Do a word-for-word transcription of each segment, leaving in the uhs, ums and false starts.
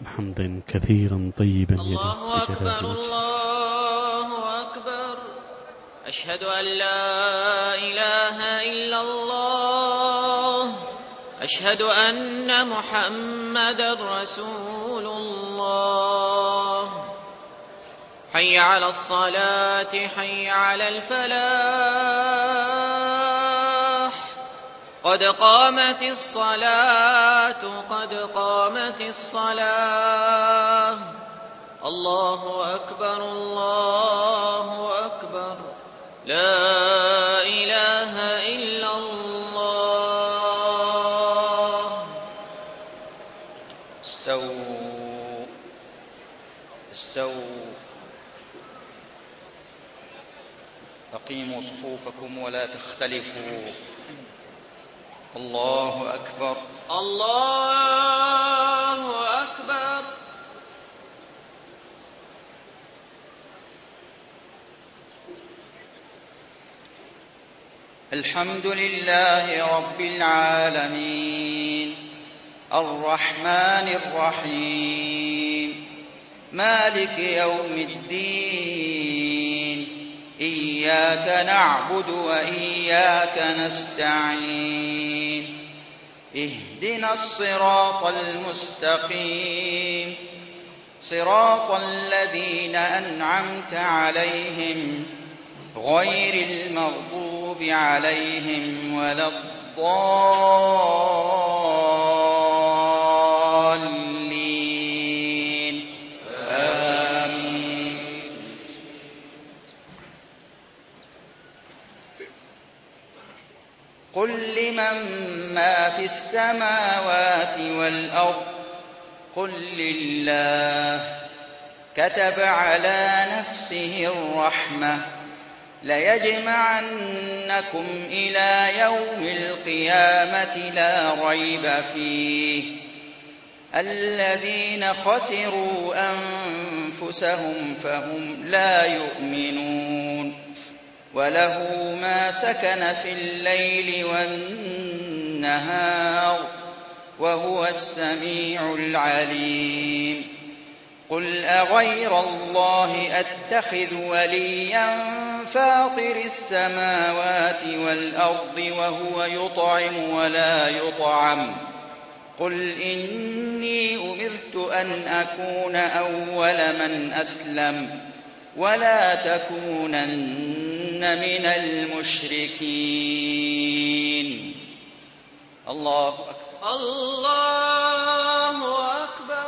حمدا كثيرا طيبا الله أكبر الله أكبر. أشهد أن لا إله إلا الله. أشهد أن محمدا رسول الله. حي على الصلاة حي على الفلاح. قد قامت الصلاة قد قامت الصلاة. الله أكبر الله أكبر. لا إله إلا الله. استووا استووا أقيموا صفوفكم ولا تختلفوا. الله أكبر الله أكبر. الحمد لله رب العالمين الرحمن الرحيم مالك يوم الدين. إياك نعبد وإياك نستعين. اهدنا الصراط المستقيم صراط الذين أنعمت عليهم غير المغضوب عليهم ولا الضالين. آمين. قل لمن ما في السماوات والأرض قل لله كتب على نفسه الرحمة ليجمعنكم إلى يوم القيامة لا ريب فيه. الذين خسروا أنفسهم فهم لا يؤمنون. وله ما سكن في الليل والنهار وهو السميع العليم. قل أغير الله أتخذ وليا فاطر السماوات والأرض وهو يطعم ولا يطعم. قل إني أمرت أن أكون أول من أسلم ولا تكونن من المشركين. الله أكبر الله أكبر.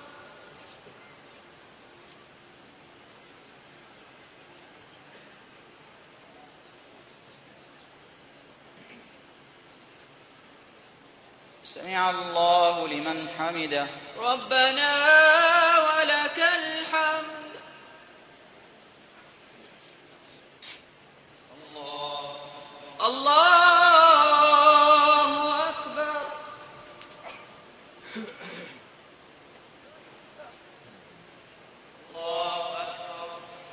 سمع الله لمن حمده. ربنا ولك الحمد. الله الله أكبر. الله أكبر.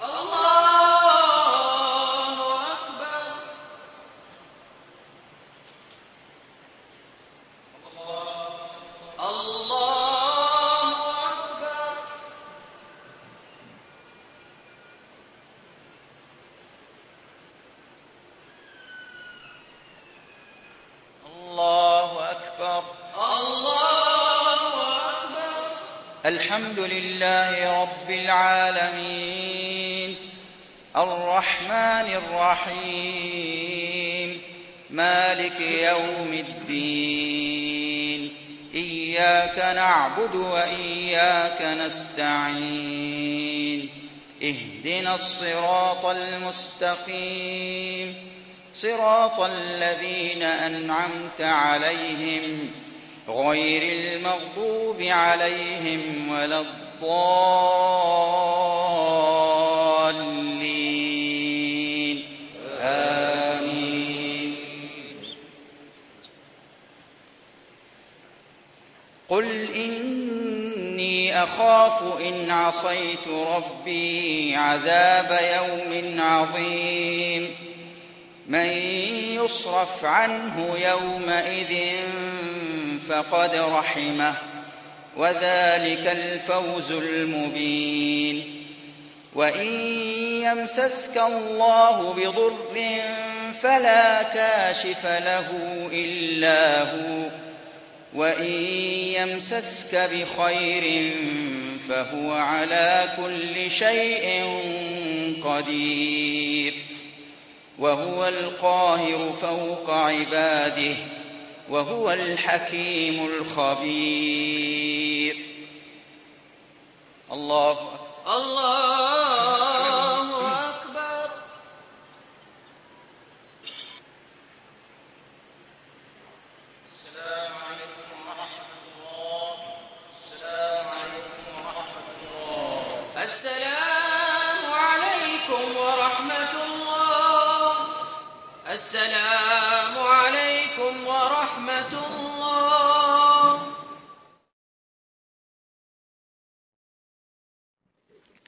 الله أكبر. الله أكبر. الله أكبر. الله أكبر. الحمد لله رب العالمين الرحمن الرحيم مالك يوم الدين. إياك نعبد وإياك نستعين. اهدنا الصراط المستقيم صراط الذين أنعمت عليهم غير المغضوب عليهم ولا الضالين. آمين. قل إني أخاف إن عصيت ربي عذاب يوم عظيم. من يصرف عنه يومئذ فقد رحمه وذلك الفوز المبين. وإن يمسسك الله بضر فلا كاشف له إلا هو، وإن يمسسك بخير فهو على كل شيء قدير، وهو القاهر فوق عباده، وهو الحكيم الخبير. الله أكبر. الله أكبر. السلام عليكم ورحمة الله. السلام عليكم ورحمة الله. السلام عليكم ورحمة الله. السلام عليكم ورحمة الله.